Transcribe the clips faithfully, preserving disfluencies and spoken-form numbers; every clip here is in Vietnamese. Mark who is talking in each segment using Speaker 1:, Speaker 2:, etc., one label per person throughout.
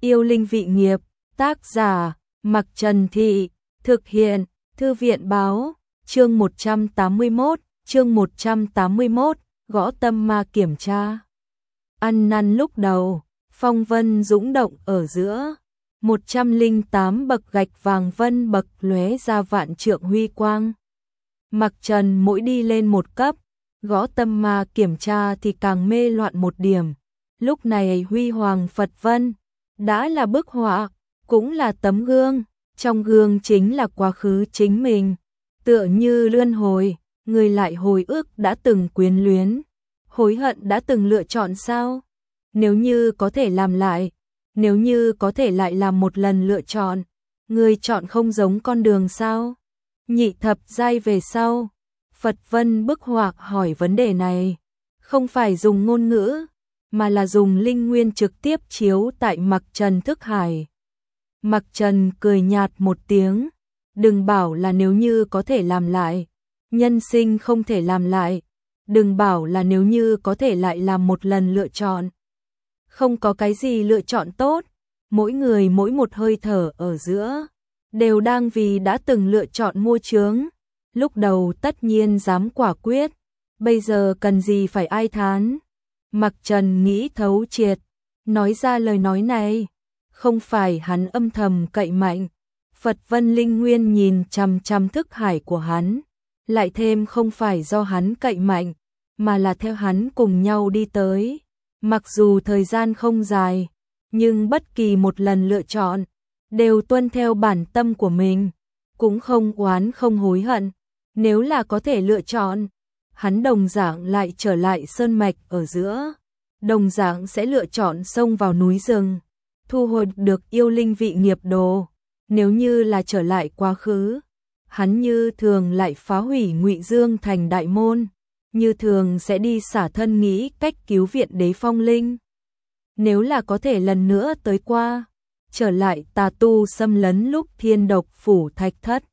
Speaker 1: Yêu linh vị nghiệp, tác giả, Mặc Trần Thị, thực hiện, Thư viện báo, chương một trăm tám mươi mốt, chương một trăm tám mươi mốt, gõ tâm ma kiểm tra. Ăn năn lúc đầu, phong vân dũng động ở giữa, một trăm lẻ tám bậc gạch vàng vân bậc lóe ra vạn trượng huy quang. Mặc Trần mỗi đi lên một cấp, gõ tâm ma kiểm tra thì càng mê loạn một điểm. Lúc này huy hoàng Phật vân đã là bức họa, cũng là tấm gương, trong gương chính là quá khứ chính mình, tựa như luân hồi, người lại hồi ức đã từng quyến luyến, hối hận đã từng lựa chọn sao? Nếu như có thể làm lại, nếu như có thể lại làm một lần lựa chọn, người chọn không giống con đường sao? Nhị thập giai về sau, Phật vân bức họa hỏi vấn đề này, không phải dùng ngôn ngữ, mà là dùng linh nguyên trực tiếp chiếu tại Mặc Trần thức hải. Mặc Trần cười nhạt một tiếng, đừng bảo là nếu như có thể làm lại, nhân sinh không thể làm lại, đừng bảo là nếu như có thể lại làm một lần lựa chọn. Không có cái gì lựa chọn tốt, mỗi người mỗi một hơi thở ở giữa, đều đang vì đã từng lựa chọn mua chướng, lúc đầu tất nhiên dám quả quyết, bây giờ cần gì phải ai thán. Mặc Trần nghĩ thấu triệt, nói ra lời nói này, không phải hắn âm thầm cậy mạnh, Phật vân linh nguyên nhìn chằm chằm thức hải của hắn, lại thêm không phải do hắn cậy mạnh, mà là theo hắn cùng nhau đi tới. Mặc dù thời gian không dài, nhưng bất kỳ một lần lựa chọn, đều tuân theo bản tâm của mình, cũng không oán không hối hận. Nếu là có thể lựa chọn, hắn đồng dạng lại trở lại sơn mạch ở giữa, đồng dạng sẽ lựa chọn xông vào núi rừng, thu hồi được yêu linh vị nghiệp đồ. Nếu như là trở lại quá khứ, hắn như thường lại phá hủy Ngụy Dương thành đại môn, như thường sẽ đi xả thân nghĩ cách cứu viện đế phong linh. Nếu là có thể lần nữa tới qua, trở lại tà tu xâm lấn lúc thiên độc phủ thạch thất,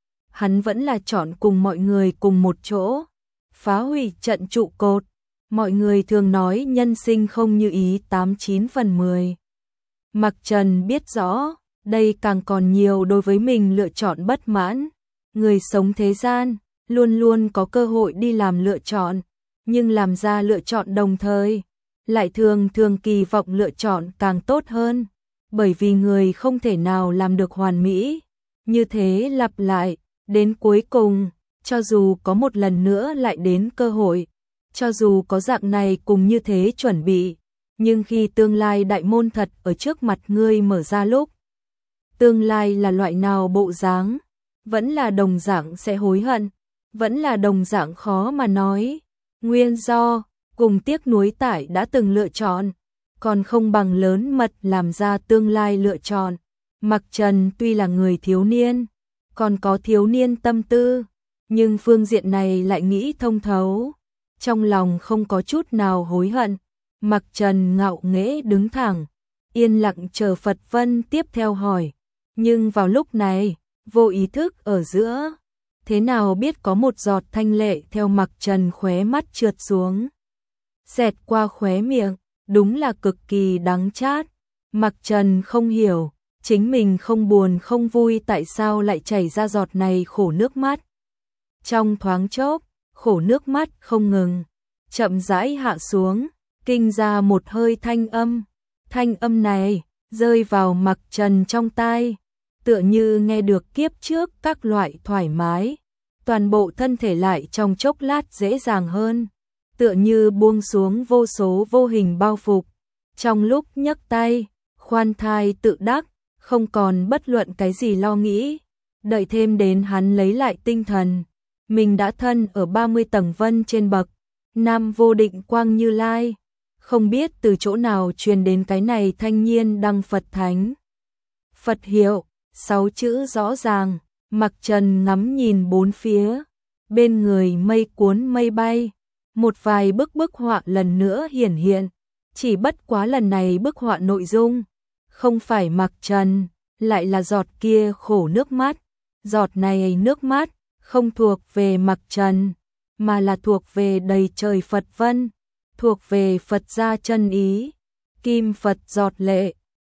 Speaker 1: hắn vẫn là chọn cùng mọi người cùng một chỗ, phá hủy trận trụ cột. Mọi người thường nói nhân sinh không như ý tám chín phần mười. Mặc Trần biết rõ, đây càng còn nhiều đối với mình lựa chọn bất mãn. Người sống thế gian, luôn luôn có cơ hội đi làm lựa chọn, nhưng làm ra lựa chọn đồng thời, lại thường thường kỳ vọng lựa chọn càng tốt hơn, bởi vì người không thể nào làm được hoàn mỹ. Như thế lặp lại, đến cuối cùng, cho dù có một lần nữa lại đến cơ hội, cho dù có dạng này cùng như thế chuẩn bị, nhưng khi tương lai đại môn thật ở trước mặt ngươi mở ra lúc, tương lai là loại nào bộ dáng, vẫn là đồng dạng sẽ hối hận, vẫn là đồng dạng khó mà nói. Nguyên do, cùng tiếc nuối tại đã từng lựa chọn, còn không bằng lớn mật làm ra tương lai lựa chọn. Mặc Trần tuy là người thiếu niên, còn có thiếu niên tâm tư, nhưng phương diện này lại nghĩ thông thấu, trong lòng không có chút nào hối hận. Mặc Trần ngạo nghễ đứng thẳng, yên lặng chờ Phật vân tiếp theo hỏi, nhưng vào lúc này, vô ý thức ở giữa, thế nào biết có một giọt thanh lệ theo Mặc Trần khóe mắt trượt xuống, xẹt qua khóe miệng, đúng là cực kỳ đắng chát. Mặc Trần không hiểu, chính mình không buồn không vui tại sao lại chảy ra giọt này khổ nước mắt. Trong thoáng chốc, khổ nước mắt không ngừng, chậm rãi hạ xuống, kinh ra một hơi thanh âm. Thanh âm này rơi vào Mặc Trần trong tai, tựa như nghe được kiếp trước các loại thoải mái, toàn bộ thân thể lại trong chốc lát dễ dàng hơn, tựa như buông xuống vô số vô hình bao phục. Trong lúc nhấc tay, khoan thai tự đắc, không còn bất luận cái gì lo nghĩ. Đợi thêm đến hắn lấy lại tinh thần, mình đã thân ở ba mươi tầng vân trên bậc Nam Vô Định Quang Như Lai, không biết từ chỗ nào truyền đến cái này thanh nhiên đăng Phật thánh. Phật hiệu, sáu chữ rõ ràng. Mặc Trần ngắm nhìn bốn phía, bên người mây cuốn mây bay, một vài bức bức họa lần nữa hiển hiện, chỉ bất quá lần này bức họa nội dung không phải Mặc Trần, lại là giọt kia khổ nước mắt. Giọt này nước mắt không thuộc về Mặc Trần, mà là thuộc về đầy trời Phật vân, thuộc về Phật gia chân ý. Kim Phật giọt lệ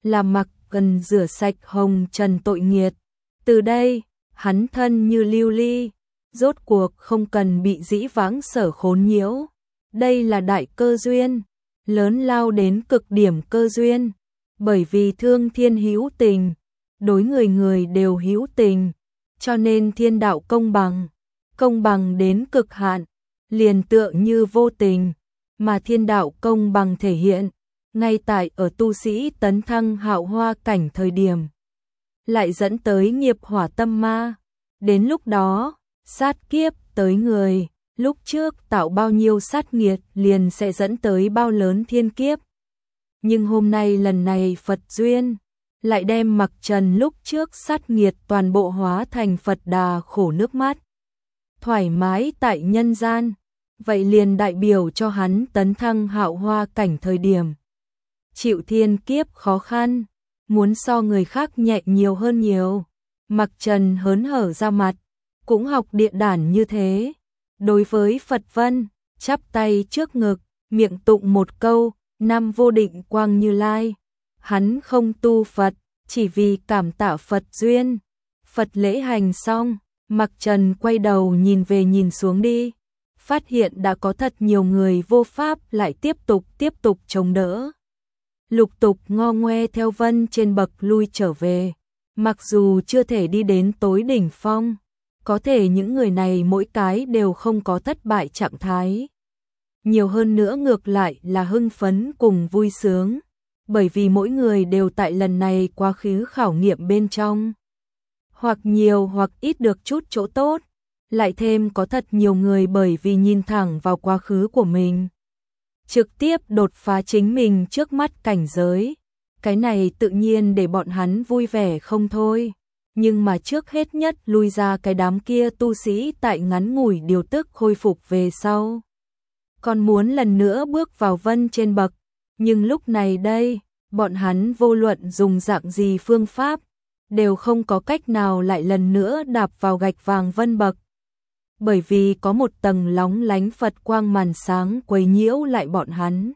Speaker 1: là mặc cần rửa sạch hồng trần tội nghiệt. Từ đây, hắn thân như lưu ly, rốt cuộc không cần bị dĩ vãng sở khốn nhiễu. Đây là đại cơ duyên, lớn lao đến cực điểm cơ duyên, bởi vì thương thiên hữu tình, đối người người đều hữu tình, cho nên thiên đạo công bằng, công bằng đến cực hạn, liền tựa như vô tình, mà thiên đạo công bằng thể hiện ngay tại ở tu sĩ tấn thăng hạo hoa cảnh thời điểm, lại dẫn tới nghiệp hỏa tâm ma. Đến lúc đó, sát kiếp tới người, lúc trước tạo bao nhiêu sát nghiệt liền sẽ dẫn tới bao lớn thiên kiếp. Nhưng hôm nay lần này Phật duyên, lại đem mặc trần lúc trước sát nghiệt toàn bộ hóa thành Phật đà khổ nước mắt. Thoải mái tại nhân gian, vậy liền đại biểu cho hắn tấn thăng hạo hoa cảnh thời điểm. Chịu thiên kiếp khó khăn, muốn so người khác nhẹ nhiều hơn nhiều. Mặc trần hớn hở ra mặt, cũng học địa đản như thế. Đối với Phật Vân, chắp tay trước ngực, miệng tụng một câu, năm vô định quang Như Lai. Hắn không tu Phật, chỉ vì cảm tạ Phật duyên. Phật lễ hành xong, Mặc Trần quay đầu nhìn về nhìn xuống đi, phát hiện đã có thật nhiều người vô pháp lại tiếp tục tiếp tục chống đỡ. Lục tục ngo ngoe theo Vân trên bậc lui trở về, mặc dù chưa thể đi đến tối đỉnh phong, có thể những người này mỗi cái đều không có thất bại trạng thái. Nhiều hơn nữa ngược lại là hưng phấn cùng vui sướng, bởi vì mỗi người đều tại lần này quá khứ khảo nghiệm bên trong. Hoặc nhiều hoặc ít được chút chỗ tốt, lại thêm có thật nhiều người bởi vì nhìn thẳng vào quá khứ của mình, trực tiếp đột phá chính mình trước mắt cảnh giới. Cái này tự nhiên để bọn hắn vui vẻ không thôi. Nhưng mà trước hết nhất lui ra cái đám kia tu sĩ tại ngắn ngủi điều tức khôi phục về sau. Còn muốn lần nữa bước vào Vân trên bậc, nhưng lúc này đây, bọn hắn vô luận dùng dạng gì phương pháp, đều không có cách nào lại lần nữa đạp vào gạch vàng Vân bậc. Bởi vì có một tầng lóng lánh Phật quang màn sáng quấy nhiễu lại bọn hắn.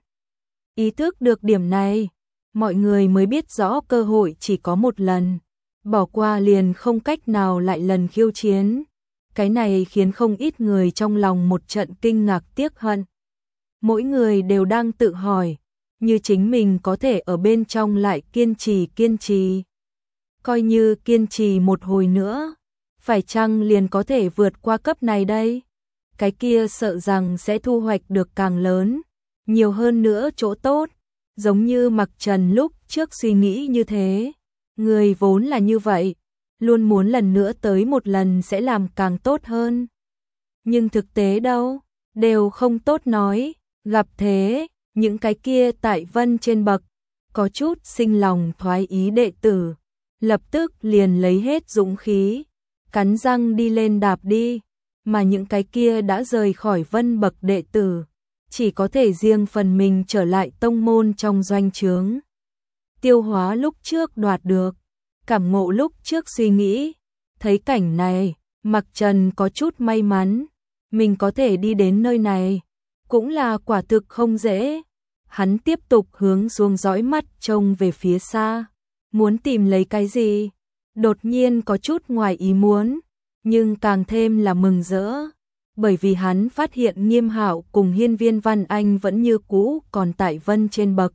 Speaker 1: Ý thức được điểm này, mọi người mới biết rõ cơ hội chỉ có một lần, bỏ qua liền không cách nào lại lần khiêu chiến. Cái này khiến không ít người trong lòng một trận kinh ngạc tiếc hận. Mỗi người đều đang tự hỏi, như chính mình có thể ở bên trong lại kiên trì kiên trì. Coi như kiên trì một hồi nữa, phải chăng liền có thể vượt qua cấp này đây? Cái kia sợ rằng sẽ thu hoạch được càng lớn, nhiều hơn nữa chỗ tốt, giống như Mặc Trần lúc trước suy nghĩ như thế. Người vốn là như vậy, luôn muốn lần nữa tới một lần sẽ làm càng tốt hơn. Nhưng thực tế đâu, đều không tốt nói, gặp thế, những cái kia tại Vân trên bậc, có chút sinh lòng thoái ý đệ tử, lập tức liền lấy hết dũng khí, cắn răng đi lên đạp đi, mà những cái kia đã rời khỏi Vân bậc đệ tử, chỉ có thể riêng phần mình trở lại tông môn trong doanh trướng. Tiêu hóa lúc trước đoạt được, cảm ngộ lúc trước suy nghĩ, thấy cảnh này, Mặc Trần có chút may mắn, mình có thể đi đến nơi này, cũng là quả thực không dễ. Hắn tiếp tục hướng xuống dõi mắt trông về phía xa, muốn tìm lấy cái gì, đột nhiên có chút ngoài ý muốn, nhưng càng thêm là mừng rỡ, bởi vì hắn phát hiện Nghiêm Hạo cùng Hiên Viên Văn Anh vẫn như cũ còn tại Vân trên bậc.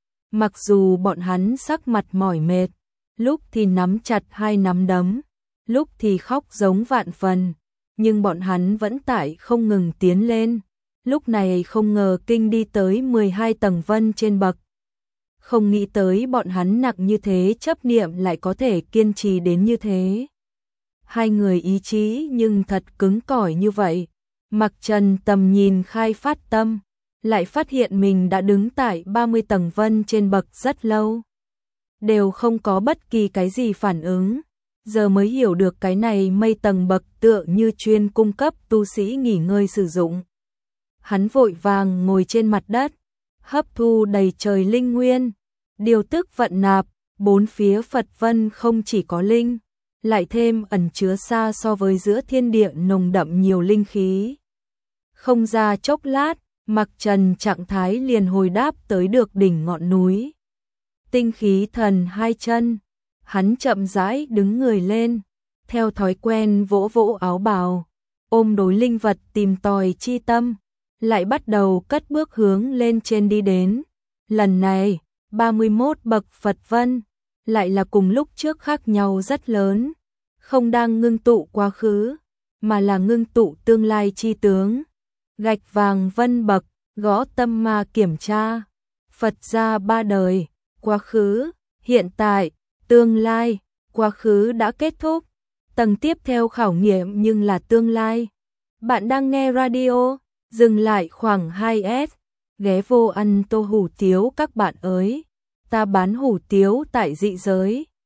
Speaker 1: Mặc dù bọn hắn sắc mặt mỏi mệt, lúc thì nắm chặt hai nắm đấm, lúc thì khóc giống vạn phần, nhưng bọn hắn vẫn tại không ngừng tiến lên. Lúc này không ngờ kinh đi tới mười hai tầng Vân trên bậc. Không nghĩ tới bọn hắn nặng như thế chấp niệm lại có thể kiên trì đến như thế. Hai người ý chí nhưng thật cứng cỏi như vậy. Mặc Trần tầm nhìn khai phát tâm, lại phát hiện mình đã đứng tại ba mươi tầng Vân trên bậc rất lâu. Đều không có bất kỳ cái gì phản ứng. Giờ mới hiểu được cái này mây tầng bậc tựa như chuyên cung cấp tu sĩ nghỉ ngơi sử dụng. Hắn vội vàng ngồi trên mặt đất, hấp thu đầy trời linh nguyên, điều tức vận nạp, bốn phía Phật Vân không chỉ có linh, lại thêm ẩn chứa xa so với giữa thiên địa nồng đậm nhiều linh khí. Không ra chốc lát, Mặc Trần trạng thái liền hồi đáp tới được đỉnh ngọn núi. tinh khí thần hai chân, hắn chậm rãi đứng người lên, theo thói quen vỗ vỗ áo bào, ôm đối linh vật tìm tòi chi tâm, lại bắt đầu cất bước hướng lên trên đi đến. Lần này, ba mươi mốt bậc Phật vân, lại là cùng lúc trước khác nhau rất lớn, không đang ngưng tụ quá khứ, mà là ngưng tụ tương lai chi tướng. Gạch vàng vân bậc, gõ tâm ma kiểm tra, Phật gia ba đời, quá khứ, hiện tại, tương lai, quá khứ đã kết thúc, tầng tiếp theo khảo nghiệm nhưng là tương lai. Bạn đang nghe radio, dừng lại khoảng hai S, ghé vô ăn tô hủ tiếu các bạn ơi, ta bán hủ tiếu tại dị giới.